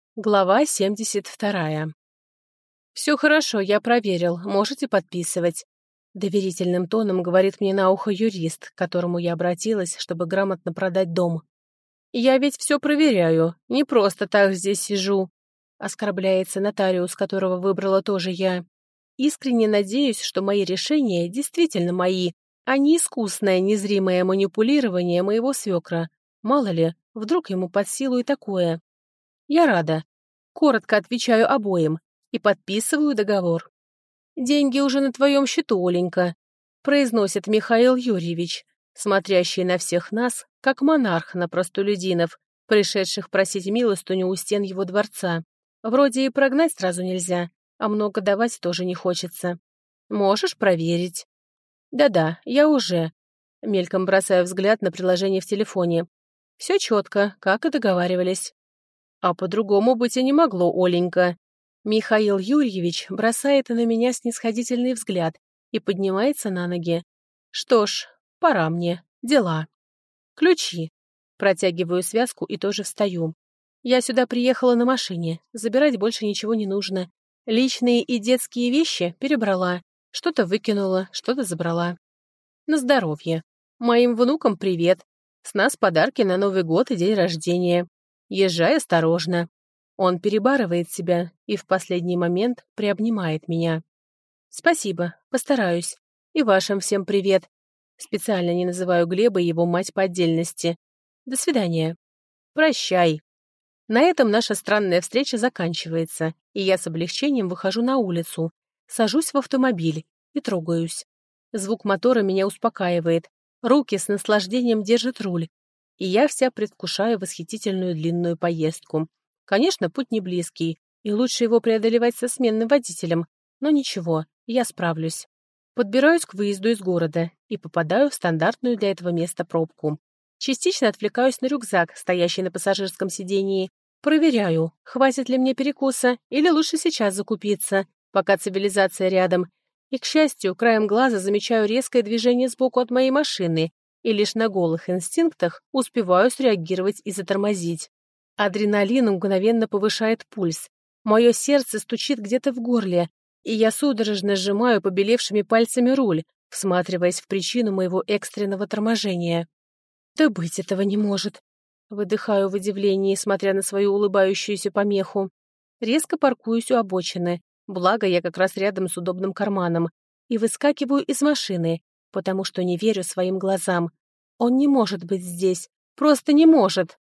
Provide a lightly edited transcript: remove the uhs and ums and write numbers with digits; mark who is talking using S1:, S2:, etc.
S1: Глава 72. «Все хорошо, я проверил, можете подписывать», — доверительным тоном говорит мне на ухо юрист, к которому я обратилась, чтобы грамотно продать дом. «Я ведь все проверяю, не просто так здесь сижу», — оскорбляется нотариус, которого выбрала тоже я. «Искренне надеюсь, что мои решения действительно мои, а не искусное незримое манипулирование моего свекра. Мало ли, вдруг ему под силу и такое. Я рада. Коротко отвечаю обоим и подписываю договор. «Деньги уже на твоем счету, Оленька», — произносит Михаил Юрьевич, смотрящий на всех нас, как монарх на простолюдинов, пришедших просить милостыню у стен его дворца. Вроде и прогнать сразу нельзя, а много давать тоже не хочется. Можешь проверить. Да-да, я уже. Мельком бросаю взгляд на приложение в телефоне. Все четко, как и договаривались. А по-другому быть и не могло, Оленька. Михаил Юрьевич бросает на меня снисходительный взгляд и поднимается на ноги. Что ж, пора мне, дела. Ключи. Протягиваю связку и тоже встаю. Я сюда приехала на машине, забирать больше ничего не нужно. Личные и детские вещи перебрала, что-то выкинула, что-то забрала. На здоровье. Моим внукам привет. С нас подарки на Новый год и день рождения. Езжай осторожно. Он перебарывает себя и в последний момент приобнимает меня. Спасибо, постараюсь. И вашим всем привет. Специально не называю Глеба и его мать по отдельности. До свидания. Прощай. На этом наша странная встреча заканчивается, и я с облегчением выхожу на улицу, сажусь в автомобиль и трогаюсь. Звук мотора меня успокаивает, руки с наслаждением держат руль, и я вся предвкушаю восхитительную длинную поездку. Конечно, путь не близкий, и лучше его преодолевать со сменным водителем, но ничего, я справлюсь. Подбираюсь к выезду из города и попадаю в стандартную для этого места пробку. Частично отвлекаюсь на рюкзак, стоящий на пассажирском сидении. Проверяю, хватит ли мне перекуса или лучше сейчас закупиться, пока цивилизация рядом. И, к счастью, краем глаза замечаю резкое движение сбоку от моей машины и лишь на голых инстинктах успеваю среагировать и затормозить. Адреналин мгновенно повышает пульс. Мое сердце стучит где-то в горле, и я судорожно сжимаю побелевшими пальцами руль, всматриваясь в причину моего экстренного торможения. Да быть этого не может. Выдыхаю в удивлении, смотря на свою улыбающуюся помеху. Резко паркуюсь у обочины, благо я как раз рядом с удобным карманом, и выскакиваю из машины, потому что не верю своим глазам. Он не может быть здесь, просто не может.